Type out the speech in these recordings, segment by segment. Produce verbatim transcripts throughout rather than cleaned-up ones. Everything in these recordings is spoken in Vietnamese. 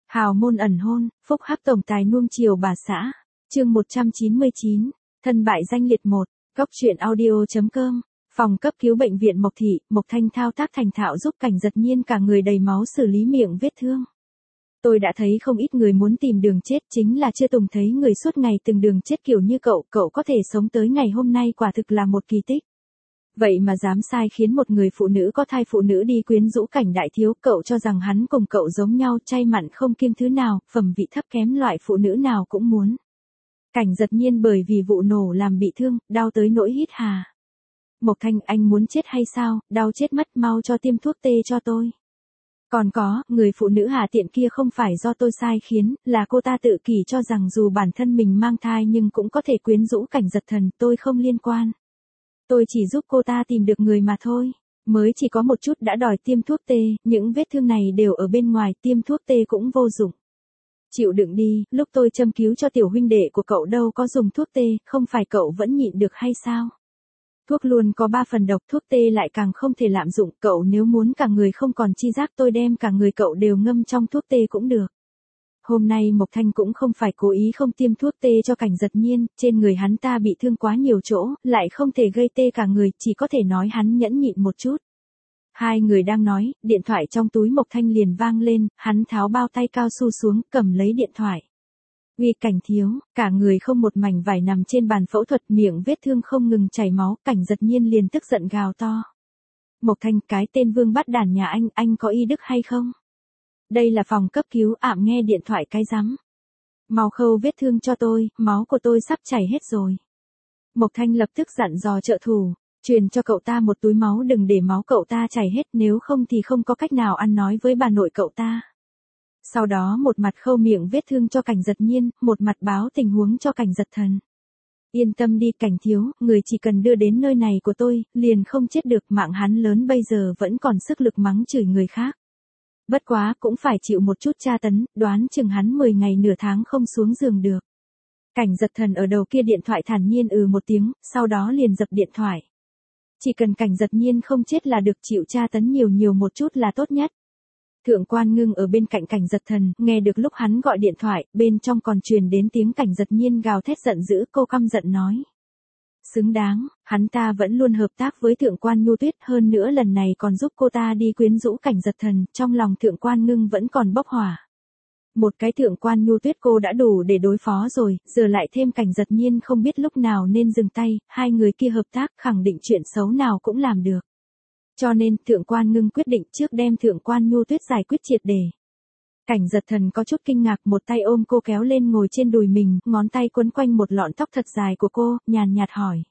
Hào môn ẩn hôn, phúc hắc tổng tài nuông chiều bà xã. Chương một trăm chín mươi chín, thân bại danh liệt một, Cóc truyện audio.com. Phòng cấp cứu bệnh viện Mộc Thị, Mộc Thanh thao tác thành thạo giúp Cảnh Giật Nhiên cả người đầy máu xử lý miệng vết thương. Tôi đã thấy không ít người muốn tìm đường chết, chính là chưa từng thấy người suốt ngày từng đường chết kiểu như cậu, cậu có thể sống tới ngày hôm nay quả thực là một kỳ tích. Vậy mà dám sai khiến một người phụ nữ có thai phụ nữ đi quyến rũ Cảnh đại thiếu, cậu cho rằng hắn cùng cậu giống nhau, chay mặn không kiêng thứ nào, phẩm vị thấp kém loại phụ nữ nào cũng muốn. Cảnh Giật Nhiên bởi vì vụ nổ làm bị thương, đau tới nỗi hít hà. Mộc Thanh, anh muốn chết hay sao, đau chết mất, mau cho tiêm thuốc tê cho tôi. Còn có, người phụ nữ hà tiện kia không phải do tôi sai khiến, là cô ta tự kỷ cho rằng dù bản thân mình mang thai nhưng cũng có thể quyến rũ Cảnh Giật Thần, tôi không liên quan. Tôi chỉ giúp cô ta tìm được người mà thôi. Mới chỉ có một chút đã đòi tiêm thuốc tê, những vết thương này đều ở bên ngoài, tiêm thuốc tê cũng vô dụng. Chịu đựng đi, lúc tôi châm cứu cho tiểu huynh đệ của cậu đâu có dùng thuốc tê, không phải cậu vẫn nhịn được hay sao? Thuốc luôn có ba phần độc, thuốc tê lại càng không thể lạm dụng, cậu nếu muốn cả người không còn chi giác tôi đem cả người cậu đều ngâm trong thuốc tê cũng được. Hôm nay Mộc Thanh cũng không phải cố ý không tiêm thuốc tê cho Cảnh Giật Nhiên, trên người hắn ta bị thương quá nhiều chỗ, lại không thể gây tê cả người, chỉ có thể nói hắn nhẫn nhịn một chút. Hai người đang nói, điện thoại trong túi Mộc Thanh liền vang lên, hắn tháo bao tay cao su xuống, cầm lấy điện thoại. Uy Cảnh thiếu, cả người không một mảnh vải nằm trên bàn phẫu thuật, miệng vết thương không ngừng chảy máu, Cảnh Giật Nhiên liền tức giận gào to. Mộc Thanh, cái tên vương bắt đàn nhà anh, anh có y đức hay không? Đây là phòng cấp cứu, ảm nghe điện thoại cái rắm. Mau khâu vết thương cho tôi, máu của tôi sắp chảy hết rồi. Mộc Thanh lập tức dặn dò trợ thủ, truyền cho cậu ta một túi máu, đừng để máu cậu ta chảy hết, nếu không thì không có cách nào ăn nói với bà nội cậu ta. Sau đó một mặt khâu miệng vết thương cho Cảnh Giật Nhiên, một mặt báo tình huống cho Cảnh Giật Thần. Yên tâm đi Cảnh thiếu, người chỉ cần đưa đến nơi này của tôi, liền không chết được, mạng hắn lớn bây giờ vẫn còn sức lực mắng chửi người khác. Bất quá cũng phải chịu một chút tra tấn, đoán chừng hắn mười ngày nửa tháng không xuống giường được. Cảnh Giật Thần ở đầu kia điện thoại thản nhiên ừ một tiếng, sau đó liền dập điện thoại. Chỉ cần Cảnh Giật Nhiên không chết là được, chịu tra tấn nhiều nhiều một chút là tốt nhất. Thượng quan Ngưng ở bên cạnh Cảnh Giật Thần, nghe được lúc hắn gọi điện thoại, bên trong còn truyền đến tiếng Cảnh Giật Nhiên gào thét giận dữ, cô căm giận nói. Xứng đáng, hắn ta vẫn luôn hợp tác với Thượng quan Nhu Tuyết, hơn nữa lần này còn giúp cô ta đi quyến rũ Cảnh Giật Thần, trong lòng Thượng quan Ngưng vẫn còn bốc hỏa. Một cái Thượng quan Nhu Tuyết cô đã đủ để đối phó rồi, giờ lại thêm Cảnh Giật Nhiên không biết lúc nào nên dừng tay, hai người kia hợp tác khẳng định chuyện xấu nào cũng làm được. Cho nên, Thượng quan Ngưng quyết định trước đem Thượng quan Nhu Tuyết giải quyết triệt để. Cảnh Giật Thần có chút kinh ngạc, một tay ôm cô kéo lên ngồi trên đùi mình, ngón tay quấn quanh một lọn tóc thật dài của cô, nhàn nhạt hỏi.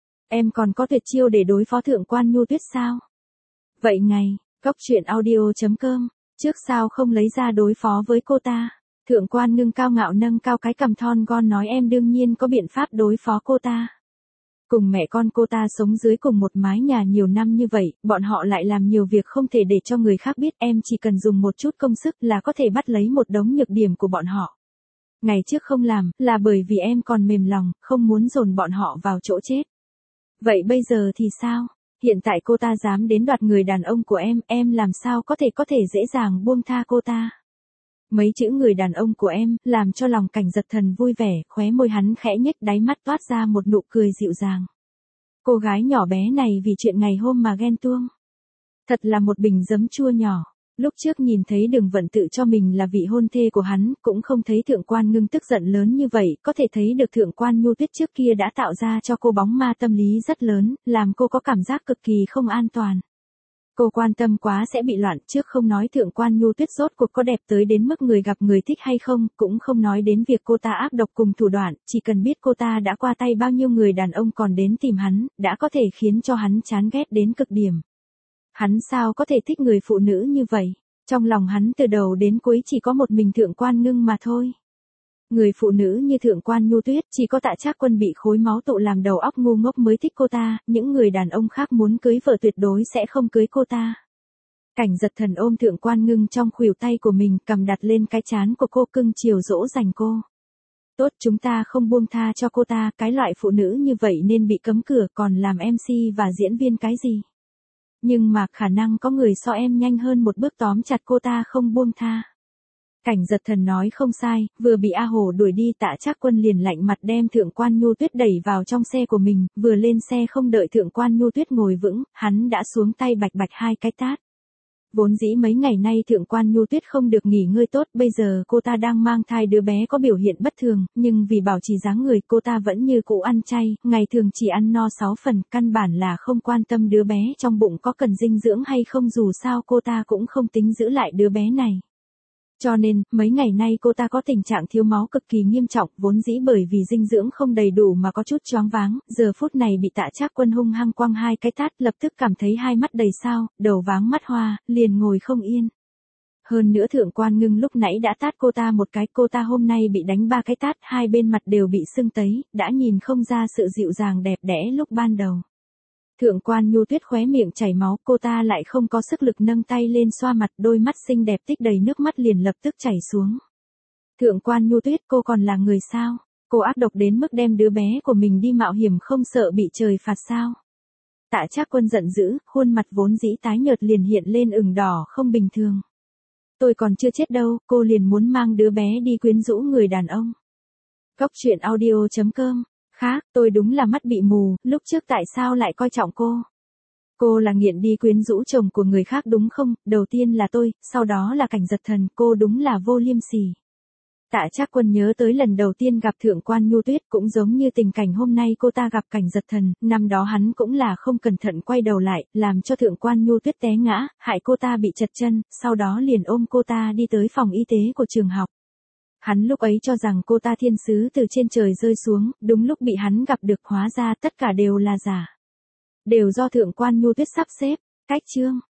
Em còn có tuyệt chiêu để đối phó Thượng quan Nhu Tuyết sao? Vậy ngày, Cóc truyện audio.com, trước sao không lấy ra đối phó với cô ta? Thượng quan Ngưng cao ngạo nâng cao cái cằm thon gọn nói em đương nhiên có biện pháp đối phó cô ta. Cùng mẹ con cô ta sống dưới cùng một mái nhà nhiều năm như vậy, bọn họ lại làm nhiều việc không thể để cho người khác biết, em chỉ cần dùng một chút công sức là có thể bắt lấy một đống nhược điểm của bọn họ. Ngày trước không làm, là bởi vì em còn mềm lòng, không muốn dồn bọn họ vào chỗ chết. Vậy bây giờ thì sao? Hiện tại cô ta dám đến đoạt người đàn ông của em, em làm sao có thể có thể dễ dàng buông tha cô ta? Mấy chữ người đàn ông của em, làm cho lòng Cảnh Giật Thần vui vẻ, khóe môi hắn khẽ nhếch, đáy mắt toát ra một nụ cười dịu dàng. Cô gái nhỏ bé này vì chuyện ngày hôm mà ghen tuông. Thật là một bình giấm chua nhỏ. Lúc trước nhìn thấy Đường Vận tự cho mình là vị hôn thê của hắn, cũng không thấy Thượng quan Ngưng tức giận lớn như vậy, có thể thấy được Thượng quan Nhu Tuyết trước kia đã tạo ra cho cô bóng ma tâm lý rất lớn, làm cô có cảm giác cực kỳ không an toàn. Cô quan tâm quá sẽ bị loạn, trước không nói Thượng quan Nhu Tuyết rốt cuộc có đẹp tới đến mức người gặp người thích hay không, cũng không nói đến việc cô ta ác độc cùng thủ đoạn, chỉ cần biết cô ta đã qua tay bao nhiêu người đàn ông còn đến tìm hắn, đã có thể khiến cho hắn chán ghét đến cực điểm. Hắn sao có thể thích người phụ nữ như vậy? Trong lòng hắn từ đầu đến cuối chỉ có một mình Thượng quan Ngưng mà thôi. Người phụ nữ như Thượng quan Nhu Tuyết, chỉ có Tạ Trác Quân bị khối máu tụ làm đầu óc ngu ngốc mới thích cô ta, những người đàn ông khác muốn cưới vợ tuyệt đối sẽ không cưới cô ta. Cảnh Giật Thần ôm Thượng quan Ngưng trong khuỷu tay của mình, cầm đặt lên cái trán của cô, cưng chiều dỗ dành cô. Tốt, chúng ta không buông tha cho cô ta, cái loại phụ nữ như vậy nên bị cấm cửa, còn làm em xê và diễn viên cái gì? Nhưng mà khả năng có người so em nhanh hơn một bước tóm chặt cô ta không buông tha. Cảnh Giật Thần nói không sai, vừa bị A Hổ đuổi đi Tạ Trác Quân liền lạnh mặt đem Thượng Quan Nhu Tuyết đẩy vào trong xe của mình, vừa lên xe không đợi Thượng Quan Nhu Tuyết ngồi vững, hắn đã xuống tay bạch bạch hai cái tát. Vốn dĩ mấy ngày nay Thượng Quan Nhu Tuyết không được nghỉ ngơi tốt, bây giờ cô ta đang mang thai đứa bé có biểu hiện bất thường, nhưng vì bảo trì dáng người cô ta vẫn như cũ ăn chay, ngày thường chỉ ăn no sáu phần, căn bản là không quan tâm đứa bé trong bụng có cần dinh dưỡng hay không, dù sao cô ta cũng không tính giữ lại đứa bé này. Cho nên, mấy ngày nay cô ta có tình trạng thiếu máu cực kỳ nghiêm trọng, vốn dĩ bởi vì dinh dưỡng không đầy đủ mà có chút choáng váng, giờ phút này bị Tạ Trác Quân hung hăng quăng hai cái tát, lập tức cảm thấy hai mắt đầy sao, đầu váng mắt hoa, liền ngồi không yên. Hơn nữa Thượng Quan Ngưng lúc nãy đã tát cô ta một cái, cô ta hôm nay bị đánh ba cái tát, hai bên mặt đều bị sưng tấy, đã nhìn không ra sự dịu dàng đẹp đẽ lúc ban đầu. Thượng Quan Nhu Tuyết khóe miệng chảy máu, cô ta lại không có sức lực nâng tay lên xoa mặt, đôi mắt xinh đẹp tích đầy nước mắt liền lập tức chảy xuống. Thượng Quan Nhu Tuyết, cô còn là người sao? Cô ác độc đến mức đem đứa bé của mình đi mạo hiểm không sợ bị trời phạt sao? Tạ Trác Quân giận dữ, khuôn mặt vốn dĩ tái nhợt liền hiện lên ửng đỏ không bình thường. Tôi còn chưa chết đâu, cô liền muốn mang đứa bé đi quyến rũ người đàn ông. Góc truyện audio chấm com. Khác, tôi đúng là mắt bị mù, lúc trước tại sao lại coi trọng cô? Cô là nghiện đi quyến rũ chồng của người khác đúng không? Đầu tiên là tôi, sau đó là Cảnh Giật Thần, cô đúng là vô liêm sỉ. Tạ Trác Quân nhớ tới lần đầu tiên gặp Thượng Quan Nhu Tuyết, cũng giống như tình cảnh hôm nay cô ta gặp Cảnh Giật Thần, năm đó hắn cũng là không cẩn thận quay đầu lại, làm cho Thượng Quan Nhu Tuyết té ngã, hại cô ta bị trật chân, sau đó liền ôm cô ta đi tới phòng y tế của trường học. Hắn lúc ấy cho rằng cô ta thiên sứ từ trên trời rơi xuống, đúng lúc bị hắn gặp được, hóa ra tất cả đều là giả. Đều do Thượng Quan Nhu Tuyết sắp xếp. Cách chương